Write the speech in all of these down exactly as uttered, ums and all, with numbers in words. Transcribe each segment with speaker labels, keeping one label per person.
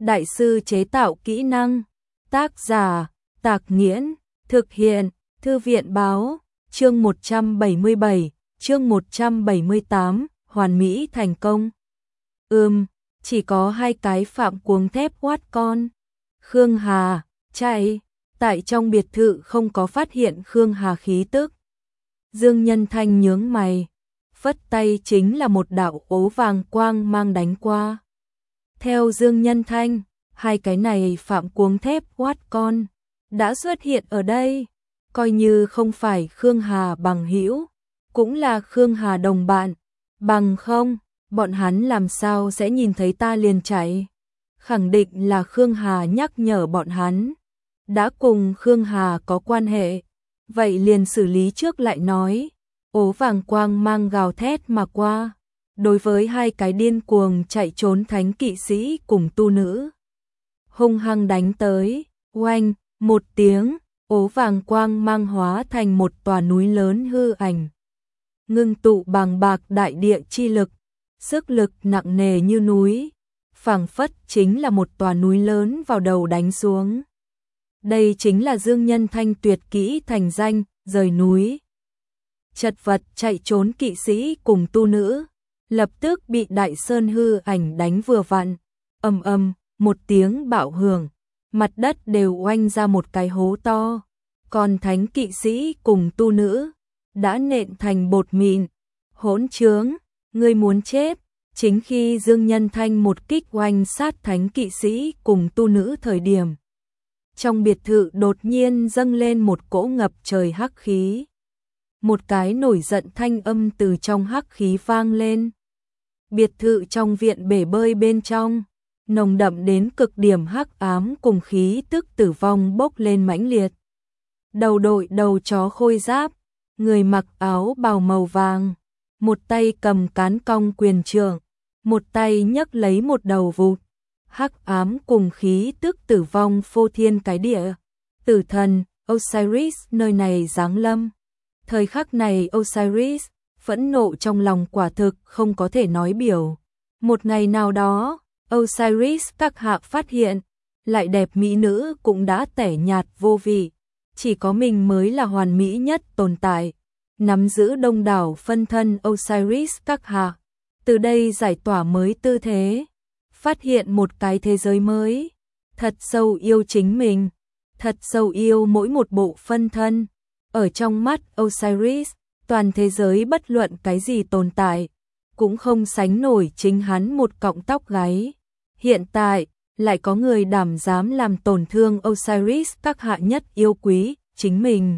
Speaker 1: Đại sư chế tạo kỹ năng. Tác giả, Tạc Nghiễn. Thực hiện, Thư viện Báo. Chương một trăm bảy mươi bảy, chương một trăm bảy mươi tám, hoàn mỹ thành công. Ừm, chỉ có hai cái phạm cuống thép quát con. Khương Hà, chạy, tại trong biệt thự không có phát hiện Khương Hà khí tức. Dương Nhân Thanh nhướng mày, phất tay chính là một đạo ố vàng quang mang đánh qua. Theo Dương Nhân Thanh, hai cái này phạm cuống thép quát con đã xuất hiện ở đây, coi như không phải Khương Hà bằng hữu, cũng là Khương Hà đồng bạn, bằng không, bọn hắn làm sao sẽ nhìn thấy ta liền chạy. Khẳng định là Khương Hà nhắc nhở bọn hắn, đã cùng Khương Hà có quan hệ, vậy liền xử lý trước lại nói. Ố vàng quang mang gào thét mà qua, đối với hai cái điên cuồng chạy trốn thánh kỵ sĩ cùng tu nữ, hung hăng đánh tới. Oanh, một tiếng, ố vàng quang mang hóa thành một tòa núi lớn hư ảnh, ngưng tụ bàng bạc đại địa chi lực, sức lực nặng nề như núi, phảng phất chính là một tòa núi lớn vào đầu đánh xuống. Đây chính là Dương Nhân Thanh tuyệt kỹ thành danh, rời núi. Chật vật chạy trốn kỵ sĩ cùng tu nữ, lập tức bị đại sơn hư ảnh đánh vừa vặn, ầm ầm, một tiếng bạo hưởng, mặt đất đều oanh ra một cái hố to, còn thánh kỵ sĩ cùng tu nữ đã nện thành bột mịn. Hỗn trướng, ngươi muốn chết. Chính khi Dương Nhân Thanh một kích oanh sát thánh kỵ sĩ cùng tu nữ thời điểm, trong biệt thự đột nhiên dâng lên một cỗ ngập trời hắc khí. Một cái nổi giận thanh âm từ trong hắc khí vang lên. Biệt thự trong viện bể bơi bên trong, nồng đậm đến cực điểm hắc ám cùng khí tức tử vong bốc lên mãnh liệt. Đầu đội đầu chó khôi giáp, người mặc áo bào màu vàng, một tay cầm cán cong quyền trượng, một tay nhấc lấy một đầu vụt. Hắc ám cùng khí tức tử vong phô thiên cái địa. Tử thần, Osiris nơi này giáng lâm. Thời khắc này Osiris, phẫn nộ trong lòng quả thực không có thể nói biểu. Một ngày nào đó, Osiris các hạ phát hiện, lại đẹp mỹ nữ cũng đã tẻ nhạt vô vị. Chỉ có mình mới là hoàn mỹ nhất tồn tại. Nắm giữ đông đảo phân thân Osiris các hạ. Từ đây giải tỏa mới tư thế. Phát hiện một cái thế giới mới. Thật sâu yêu chính mình. Thật sâu yêu mỗi một bộ phân thân. Ở trong mắt Osiris, toàn thế giới bất luận cái gì tồn tại, cũng không sánh nổi chính hắn một cọng tóc gáy. Hiện tại, lại có người đảm dám làm tổn thương Osiris các hạ nhất yêu quý, chính mình.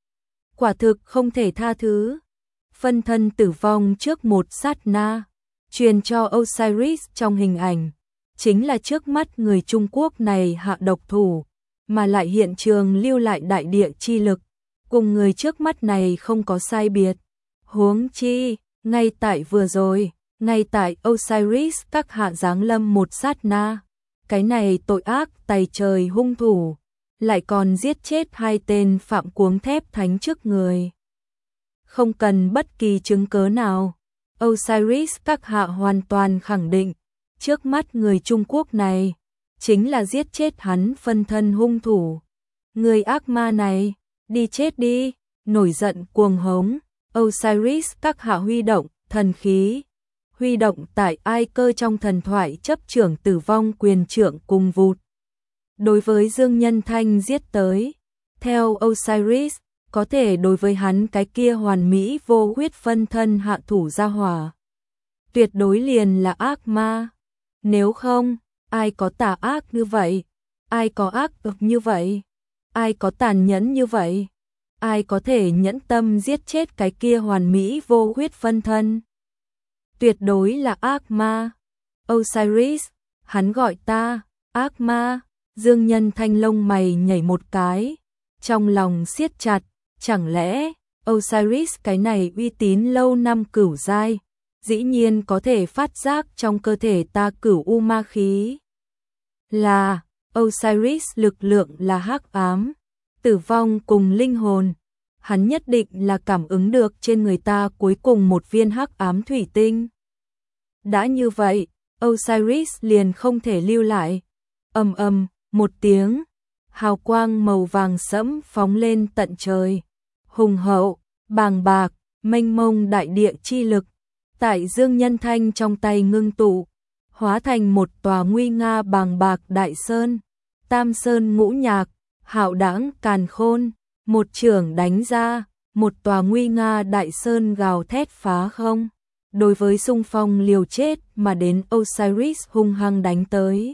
Speaker 1: Quả thực không thể tha thứ. Phân thân tử vong trước một sát na, truyền cho Osiris trong hình ảnh, chính là trước mắt người Trung Quốc này hạ độc thủ, mà lại hiện trường lưu lại đại địa chi lực, cùng người trước mắt này không có sai biệt. Huống chi, ngay tại vừa rồi, ngay tại Osiris các hạ giáng lâm một sát na, cái này tội ác tày trời hung thủ, lại còn giết chết hai tên phạm cuống thép thánh trước người. Không cần bất kỳ chứng cớ nào, Osiris các hạ hoàn toàn khẳng định, trước mắt người Trung Quốc này, chính là giết chết hắn phân thân hung thủ. Người ác ma này, đi chết đi. Nổi giận cuồng hống, Osiris các hạ huy động thần khí, huy động tại ai cơ trong thần thoại chấp trưởng tử vong quyền trượng cùng vụt. Đối với Dương Nhân Thanh giết tới, theo Osiris, có thể đối với hắn cái kia hoàn mỹ vô huyết phân thân hạ thủ ra hỏa, tuyệt đối liền là ác ma. Nếu không, ai có tà ác như vậy? Ai có ác ực như vậy? Ai có tàn nhẫn như vậy? Ai có thể nhẫn tâm giết chết cái kia hoàn mỹ vô huyết phân thân? Tuyệt đối là ác ma. Osiris, hắn gọi ta, ác ma. Dương Nhân Thanh lông mày nhảy một cái, trong lòng siết chặt, chẳng lẽ Osiris cái này uy tín lâu năm cửu giai, dĩ nhiên có thể phát giác trong cơ thể ta cửu u ma khí. Là, Osiris lực lượng là hắc ám, tử vong cùng linh hồn, hắn nhất định là cảm ứng được trên người ta cuối cùng một viên hắc ám thủy tinh. Đã như vậy, Osiris liền không thể lưu lại, Ầm ầm, một tiếng, hào quang màu vàng sẫm phóng lên tận trời. Hùng hậu, bàng bạc, mênh mông đại địa chi lực, tại Dương Nhân Thanh trong tay ngưng tụ, hóa thành một tòa nguy nga bàng bạc đại sơn. Tam sơn ngũ nhạc, hạo đãng càn khôn, một chưởng đánh ra, một tòa nguy nga đại sơn gào thét phá không. Đối với xung phong liều chết mà đến Osiris hung hăng đánh tới.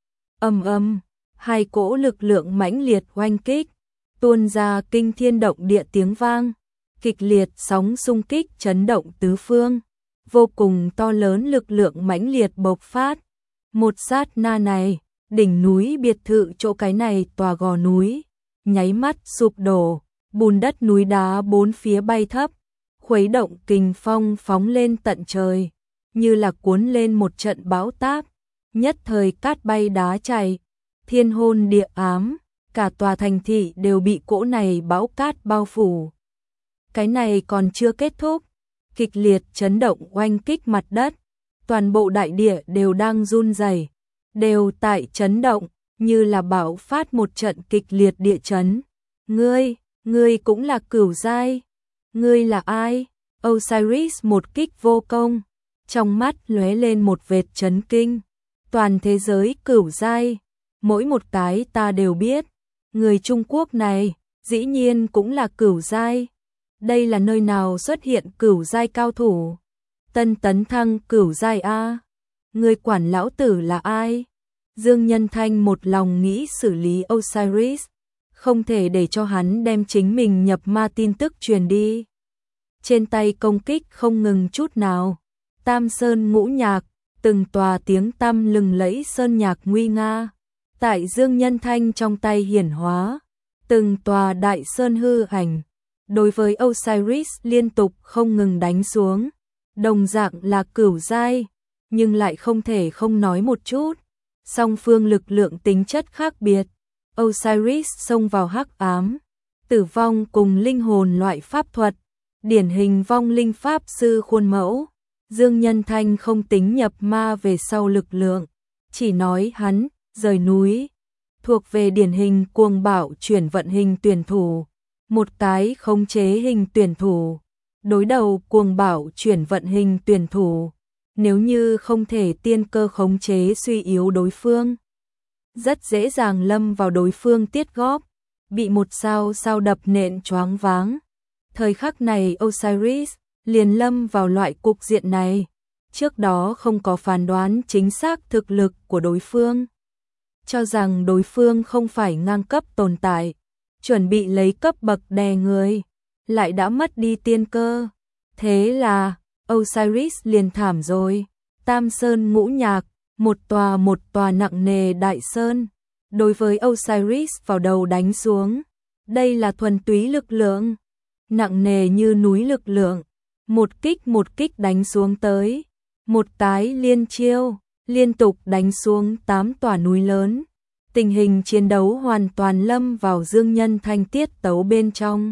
Speaker 1: Ầm ầm, hai cỗ lực lượng mãnh liệt oanh kích, tuôn ra kinh thiên động địa tiếng vang, kịch liệt sóng xung kích chấn động tứ phương, vô cùng to lớn lực lượng mãnh liệt bộc phát. Một sát na này, đỉnh núi biệt thự chỗ cái này tòa gò núi, nháy mắt sụp đổ, bùn đất núi đá bốn phía bay thấp, khuấy động kình phong phóng lên tận trời, như là cuốn lên một trận bão táp, nhất thời cát bay đá chảy, thiên hôn địa ám, cả tòa thành thị đều bị cỗ này bão cát bao phủ. Cái này còn chưa kết thúc, kịch liệt chấn động oanh kích mặt đất, toàn bộ đại địa đều đang run rẩy, đều tại chấn động, như là bão phát một trận kịch liệt địa chấn. Ngươi, ngươi cũng là cửu giai, ngươi là ai? Osiris một kích vô công, trong mắt lóe lên một vệt chấn kinh. Toàn thế giới cửu giai, mỗi một cái ta đều biết, người Trung Quốc này, dĩ nhiên cũng là cửu giai. Đây là nơi nào xuất hiện cửu giai cao thủ? Tân tấn thăng cửu giai a. Người quản lão tử là ai? Dương Nhân Thanh một lòng nghĩ xử lý Osiris, không thể để cho hắn đem chính mình nhập ma tin tức truyền đi. Trên tay công kích không ngừng chút nào, tam sơn ngũ nhạc, từng tòa tiếng tăm lừng lẫy sơn nhạc nguy nga, tại Dương Nhân Thanh trong tay hiển hóa, từng tòa đại sơn hư ảnh, đối với Osiris liên tục không ngừng đánh xuống, đồng dạng là cửu giai, nhưng lại không thể không nói một chút, song phương lực lượng tính chất khác biệt. Osiris xông vào hắc ám, tử vong cùng linh hồn loại pháp thuật, điển hình vong linh pháp sư khuôn mẫu. Dương Nhân Thanh không tính nhập ma về sau lực lượng, chỉ nói hắn rời núi, thuộc về điển hình cuồng bạo chuyển vận hình tuyển thủ, một cái khống chế hình tuyển thủ, đối đầu cuồng bạo chuyển vận hình tuyển thủ, nếu như không thể tiên cơ khống chế suy yếu đối phương, rất dễ dàng lâm vào đối phương tiết góp, bị một sao sao đập nện choáng váng. Thời khắc này Osiris liền lâm vào loại cục diện này, trước đó không có phán đoán chính xác thực lực của đối phương, cho rằng đối phương không phải ngang cấp tồn tại, chuẩn bị lấy cấp bậc đè người, lại đã mất đi tiên cơ. Thế là Osiris liền thảm rồi. Tam sơn ngũ nhạc, một tòa một tòa nặng nề đại sơn, đối với Osiris vào đầu đánh xuống. Đây là thuần túy lực lượng, nặng nề như núi lực lượng, một kích một kích đánh xuống tới, một cái liên chiêu, liên tục đánh xuống tám tòa núi lớn. Tình hình chiến đấu hoàn toàn lâm vào Dương Nhân Thanh tiết tấu bên trong.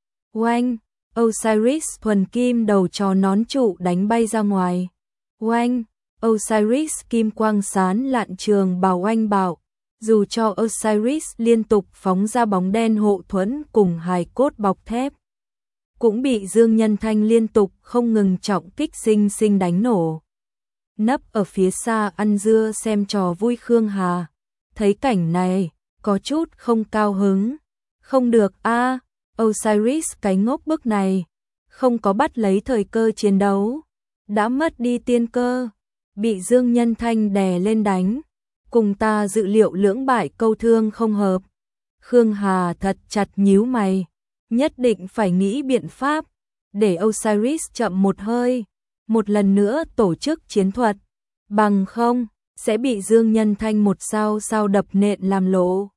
Speaker 1: Oanh, Osiris thuần kim đầu trò nón trụ đánh bay ra ngoài. Oanh, Osiris kim quang sán lạn trường bào oanh bạo, dù cho Osiris liên tục phóng ra bóng đen hộ thuẫn cùng hài cốt bọc thép, cũng bị Dương Nhân Thanh liên tục không ngừng trọng kích sinh sinh đánh nổ. Nấp ở phía xa ăn dưa xem trò vui Khương Hà, thấy cảnh này, có chút không cao hứng. Không được a, Osiris cái ngốc bức này, không có bắt lấy thời cơ chiến đấu, đã mất đi tiên cơ, bị Dương Nhân Thanh đè lên đánh, cùng ta dự liệu lưỡng bại câu thương không hợp. Khương Hà thật chặt nhíu mày, nhất định phải nghĩ biện pháp, để Osiris chậm một hơi, một lần nữa tổ chức chiến thuật, bằng không, sẽ bị Dương Nhân Thanh một sao sao đập nện làm lộ.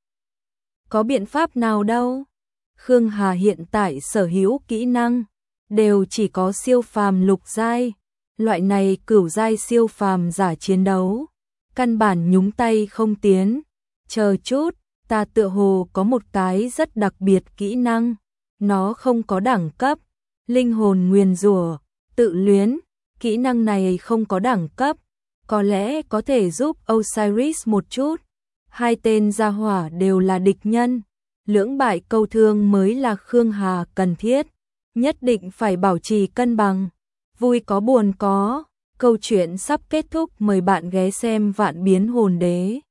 Speaker 1: Có biện pháp nào đâu? Khương Hà hiện tại sở hữu kỹ năng, đều chỉ có siêu phàm lục giai, loại này cửu giai siêu phàm giả chiến đấu, căn bản nhúng tay không tiến. Chờ chút, ta tựa hồ có một cái rất đặc biệt kỹ năng, nó không có đẳng cấp, linh hồn nguyền rủa, tự luyến, kỹ năng này không có đẳng cấp, có lẽ có thể giúp Osiris một chút. hai tên gia hỏa đều là địch nhân, lưỡng bại câu thương mới là Khương Hà cần thiết, nhất định phải bảo trì cân bằng. Vui có buồn có, câu chuyện sắp kết thúc, mời bạn ghé xem Vạn Biến Hồn Đế.